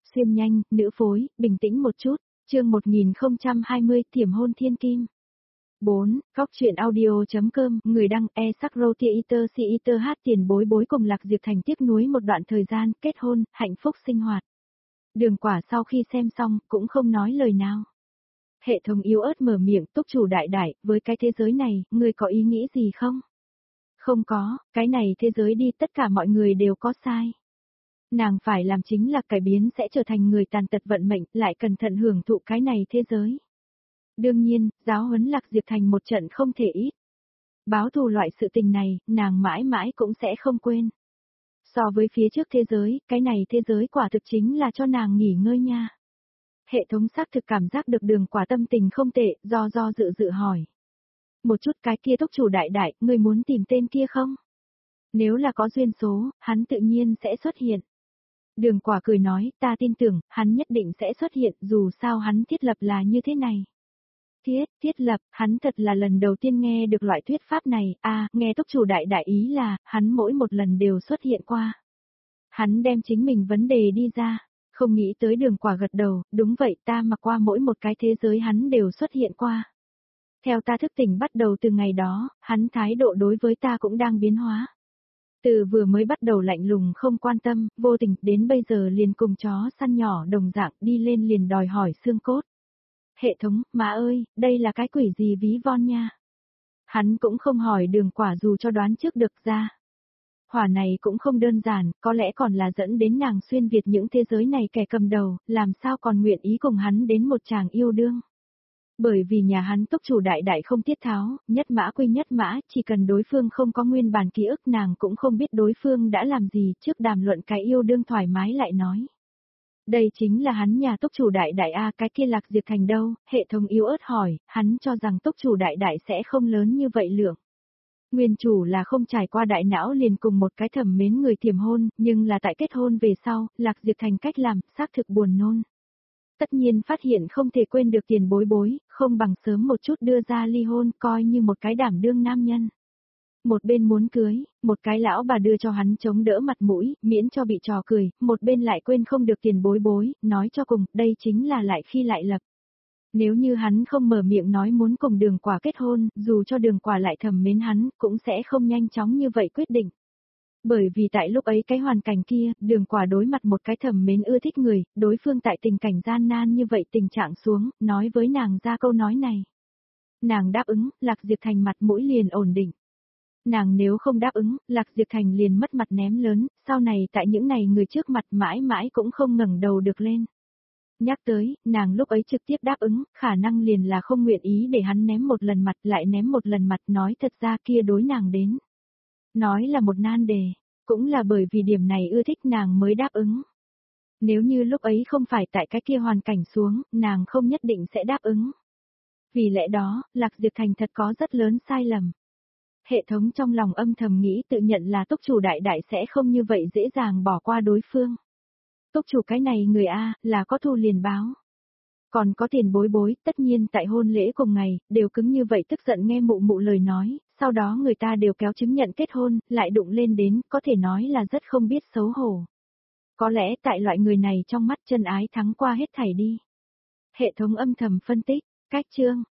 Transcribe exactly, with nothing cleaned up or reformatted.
xuyên nhanh, nữ phối, bình tĩnh một chút, chương một nghìn không trăm hai mươi Thiểm hôn thiên kim. bốn. Góc truyện audio.com, người đăng e sắc theater theater hát tiền bối bối cùng Lạc Diệp Thành tiếc nuối một đoạn thời gian, kết hôn, hạnh phúc sinh hoạt. Đường Quả sau khi xem xong, cũng không nói lời nào. Hệ thống yếu ớt mở miệng, túc chủ đại đại, với cái thế giới này, ngươi có ý nghĩ gì không? Không có, cái này thế giới đi tất cả mọi người đều có sai. Nàng phải làm chính là cải biến sẽ trở thành người tàn tật vận mệnh, lại cẩn thận hưởng thụ cái này thế giới. Đương nhiên, giáo huấn Lạc Diệp Thành một trận không thể ít. Báo thù loại sự tình này, nàng mãi mãi cũng sẽ không quên. So với phía trước thế giới, cái này thế giới quả thực chính là cho nàng nghỉ ngơi nha. Hệ thống xác thực cảm giác được Đường Quả tâm tình không tệ, do do dự dự hỏi. Một chút cái kia túc chủ đại đại, ngươi muốn tìm tên kia không? Nếu là có duyên số, hắn tự nhiên sẽ xuất hiện. Đường Quả cười nói, ta tin tưởng, hắn nhất định sẽ xuất hiện, dù sao hắn thiết lập là như thế này. Thiết, thiết lập, hắn thật là lần đầu tiên nghe được loại thuyết pháp này, à, nghe túc chủ đại đại ý là, hắn mỗi một lần đều xuất hiện qua. Hắn đem chính mình vấn đề đi ra, không nghĩ tới Đường Quả gật đầu, đúng vậy ta mà qua mỗi một cái thế giới hắn đều xuất hiện qua. Theo ta thức tỉnh bắt đầu từ ngày đó, hắn thái độ đối với ta cũng đang biến hóa. Từ vừa mới bắt đầu lạnh lùng không quan tâm, vô tình, đến bây giờ liền cùng chó săn nhỏ đồng dạng đi lên liền đòi hỏi xương cốt. Hệ thống, má ơi, đây là cái quỷ gì ví von nha. Hắn cũng không hỏi Đường Quả dù cho đoán trước được ra. Hỏa này cũng không đơn giản, có lẽ còn là dẫn đến nàng xuyên Việt những thế giới này kẻ cầm đầu, làm sao còn nguyện ý cùng hắn đến một chàng yêu đương. Bởi vì nhà hắn túc chủ đại đại không tiết tháo, nhất mã quy nhất mã, chỉ cần đối phương không có nguyên bản ký ức nàng cũng không biết đối phương đã làm gì trước đàm luận cái yêu đương thoải mái lại nói. Đây chính là hắn nhà túc chủ đại đại A, cái kia Lạc Diệp Thành đâu, hệ thống yếu ớt hỏi, hắn cho rằng túc chủ đại đại sẽ không lớn như vậy lượng. Nguyên chủ là không trải qua đại não liền cùng một cái thầm mến người thiểm hôn, nhưng là tại kết hôn về sau, Lạc Diệp Thành cách làm, xác thực buồn nôn. Tất nhiên phát hiện không thể quên được tiền bối bối, không bằng sớm một chút đưa ra ly hôn coi như một cái đảm đương nam nhân. Một bên muốn cưới, một cái lão bà đưa cho hắn chống đỡ mặt mũi, miễn cho bị trò cười, một bên lại quên không được tiền bối bối, nói cho cùng, đây chính là lại khi lại lập. Nếu như hắn không mở miệng nói muốn cùng Đường Quả kết hôn, dù cho Đường Quả lại thầm mến hắn, cũng sẽ không nhanh chóng như vậy quyết định. Bởi vì tại lúc ấy cái hoàn cảnh kia, Đường Quả đối mặt một cái thầm mến ưa thích người, đối phương tại tình cảnh gian nan như vậy tình trạng xuống, nói với nàng ra câu nói này. Nàng đáp ứng, Lạc Diệp Thành mặt mũi liền ổn định. Nàng nếu không đáp ứng, Lạc Diệp Thành liền mất mặt ném lớn, sau này tại những này người trước mặt mãi mãi cũng không ngẩng đầu được lên. Nhắc tới, nàng lúc ấy trực tiếp đáp ứng, khả năng liền là không nguyện ý để hắn ném một lần mặt lại ném một lần mặt nói thật ra kia đối nàng đến. Nói là một nan đề, cũng là bởi vì điểm này ưa thích nàng mới đáp ứng. Nếu như lúc ấy không phải tại cái kia hoàn cảnh xuống, nàng không nhất định sẽ đáp ứng. Vì lẽ đó, Lạc Diệp Thành thật có rất lớn sai lầm. Hệ thống trong lòng âm thầm nghĩ tự nhận là túc chủ đại đại sẽ không như vậy dễ dàng bỏ qua đối phương. Túc chủ cái này người A, là có thù liền báo. Còn có tiền bối bối, tất nhiên tại hôn lễ cùng ngày, đều cứng như vậy tức giận nghe mụ mụ lời nói, sau đó người ta đều kéo chứng nhận kết hôn, lại đụng lên đến, có thể nói là rất không biết xấu hổ. Có lẽ tại loại người này trong mắt chân ái thắng qua hết thảy đi. Hệ thống âm thầm phân tích, cách chương,